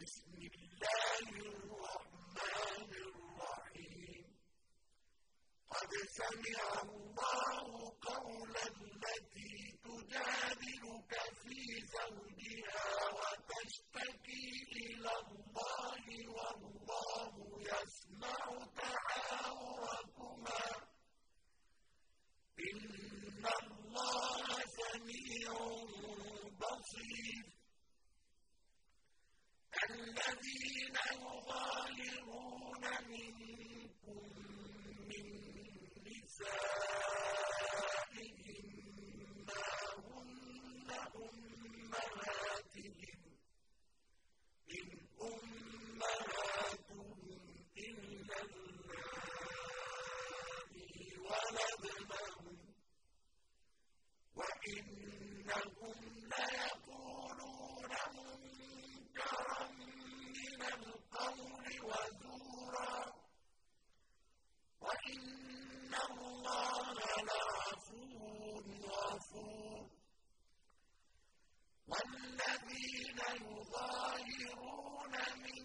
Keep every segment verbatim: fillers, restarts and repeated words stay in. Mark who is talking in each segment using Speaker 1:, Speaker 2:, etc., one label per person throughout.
Speaker 1: بسم الله الرحمن الرحيم قد سمع الله قول التي تجادلك في زوجها وتشتكي إلى الله والله يسمع تحاوركما إن الله سميع بصير الذين يظاهرون منكم من نسائهم ما هن أمهاتهم إن أمهاتهم إلا اللائي ولدنهم وإنهم ليقولون منكرا من القول وزورا وإن الله لعفو غفور والذين يظاهرون من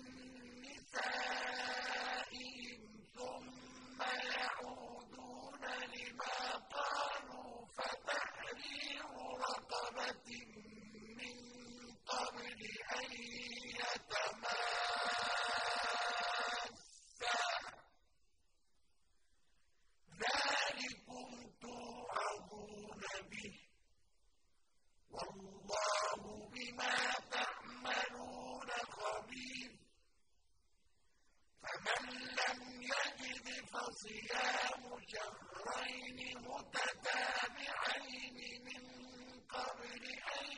Speaker 1: نسائهم ثم يعودون لما قالوا فتحرير رقبة من قبل أن يتماسا ذلكم توعظون به والله بما تعملون خبير فمن لم يجد فصيام شهرين متتابعين من قبل أن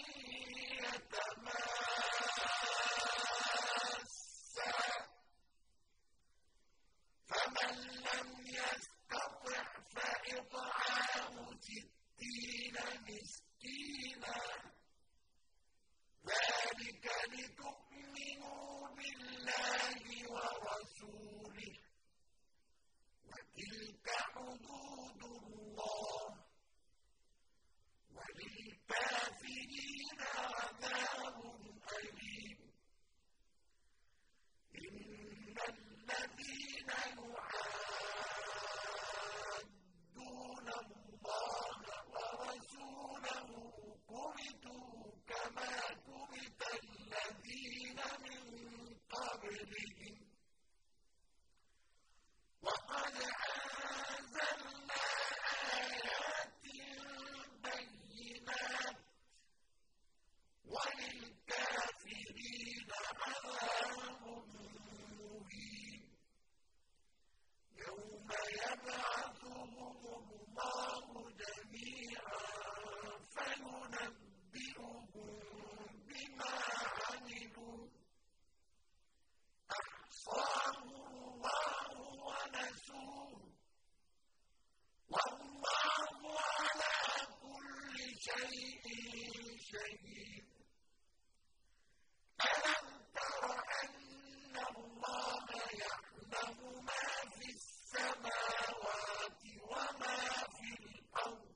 Speaker 1: يتماسا فمن لم يستطع فإطعام ستين مسكينا ذلك لتؤمنوا بالله ورسوله وتلك حدود الله وللكافرين عذاب أليم إن الذين يحادون الله ورسوله كبتوا كما كبت الذين من قبلهم وقد أنزلنا آيات بينات وللكافرين عذاب مهين يوم يبعثهم الله جميعا فينبئهم بما عملوا أحصاه الله ونسوه والله على كل شيء شهيد ألم تر أن الله يعلم ما في السماوات وما في الأرض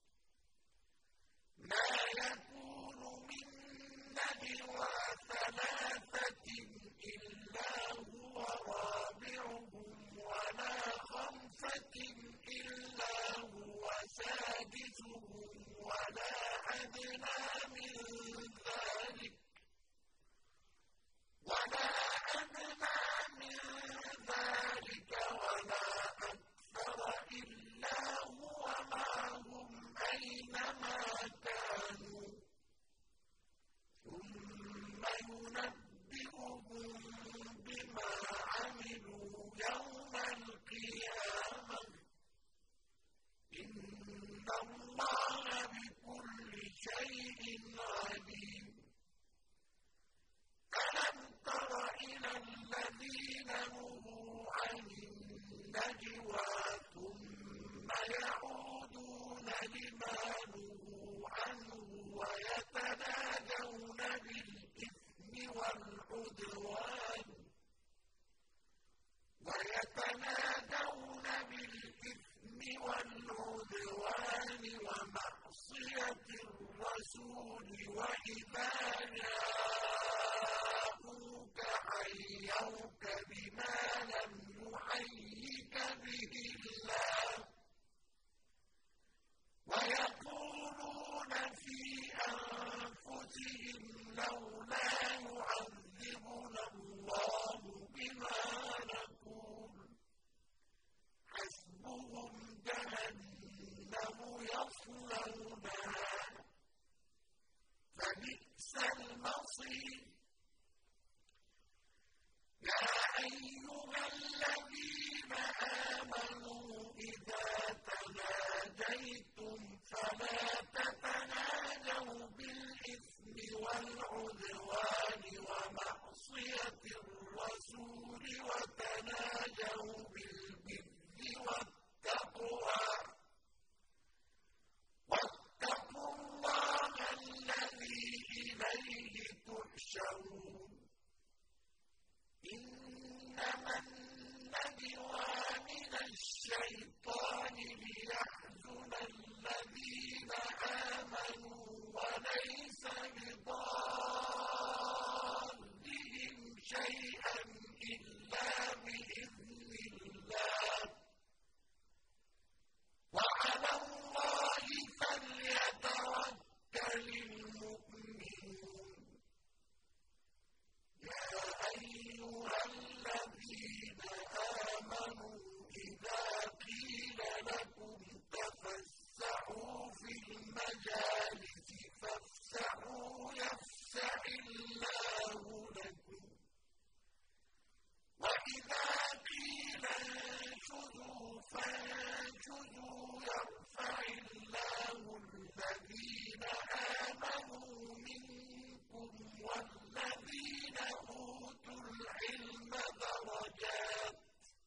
Speaker 1: ما يكون من نجوى ثلاثة إلا هو رابعهم ولا خمسة إلا هو سادسهم ولا أدنى من يحيوك بما لم يحيك به الله ويقولون في أنفسهم لولا يعذبنا الله بما نقول حسبهم جهنم يصلونها فبئس المصير يا أيها الذين آمنوا إذا تناجيتم فلا تتناجوا بالإثم والعدوان ومعصية الرسول وتناجوا بالبر والتقوى واتقوا الله الذي إليه تحشرون إنما النجوى من الشيطان ليحزن الذين آمنوا وليس بضارهم شيئا إلا بإذن الله وعلى الله فليتوكل المؤمنون يا أيها الذين آمنوا إذا قيل لكم تفسحوا في المجالس فافسحوا يفسح الله لكم وإذا قيل انشزوا فانشزوا يرفع الله الذين آمنوا منكم والذين أوتوا العلم درجات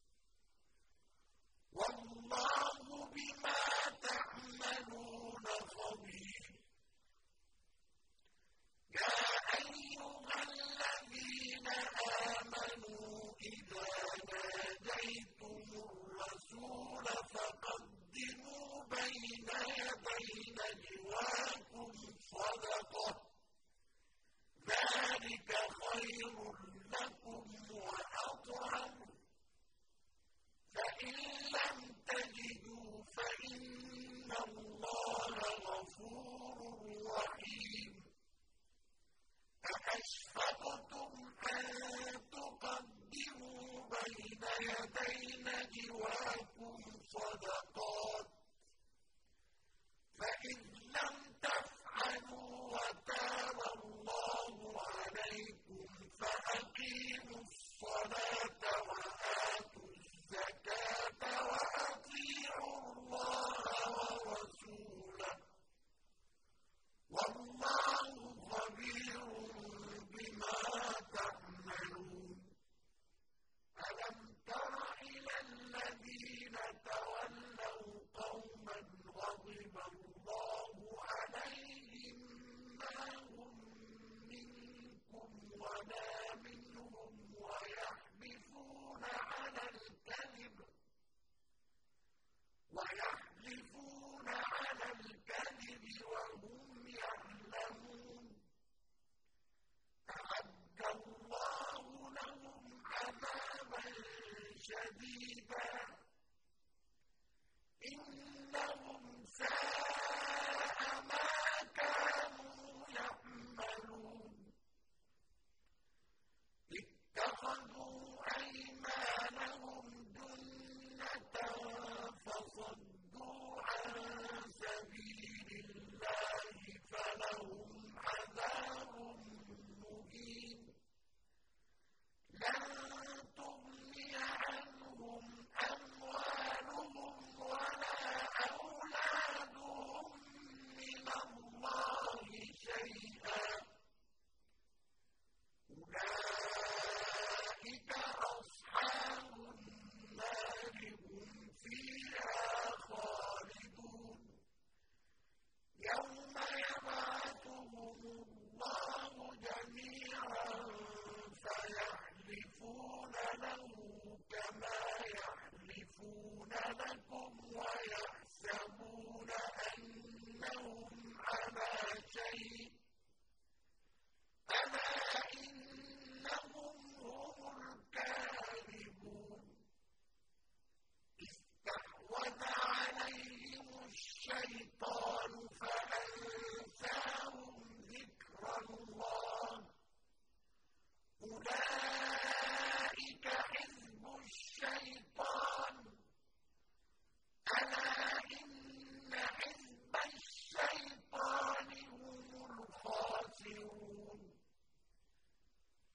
Speaker 1: والله بما تعملون خبير يا أيها الذين آمنوا إذا ناجيتم الرسول فقدموا بين يدي نجواكم صدقة ذلك خير لكم وأطهر فإن لم تجدوا فإن الله غفور رحيم أأشفقتم أن تقدموا بين يدي نجواكم صدقات فإذ لم تفعلوا وتاب الله عليكم فأقيموا الصلاة وآتوا الزكاة وأطيعوا الله ورسوله والله خبير بما تعملون ألم تر إلى الذين تولوا قوما غضب الله عليهم ما هم منكم ولا منهم ويحلفون على الكذب ويحلفون على الكذب وهم يعلمون أعد الله لهم عذابا شديدا إنهم ساء ما كانوا يعملون اتخذوا أيمانهم جنة فصدوا عن سبيل الله فلهم عذاب مهين لن تغني عنهم أموالهم ولا أولادهم من الله شيئا أولئك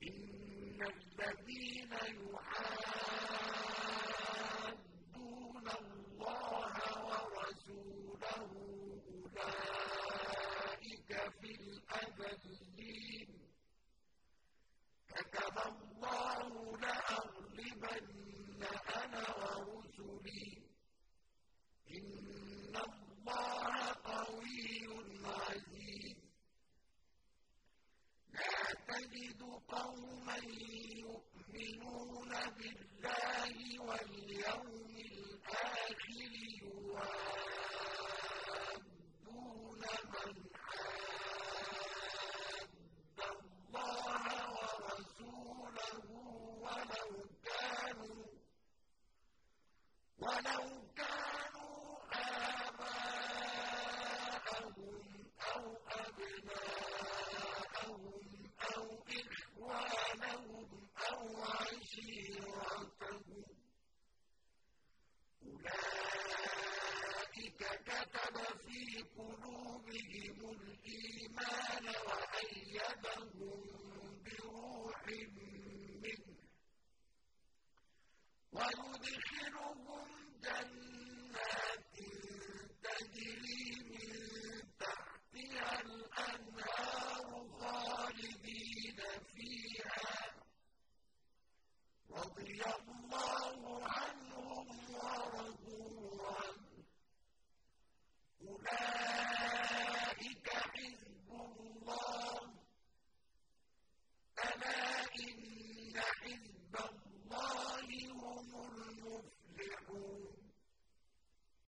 Speaker 1: إن الذين يحادون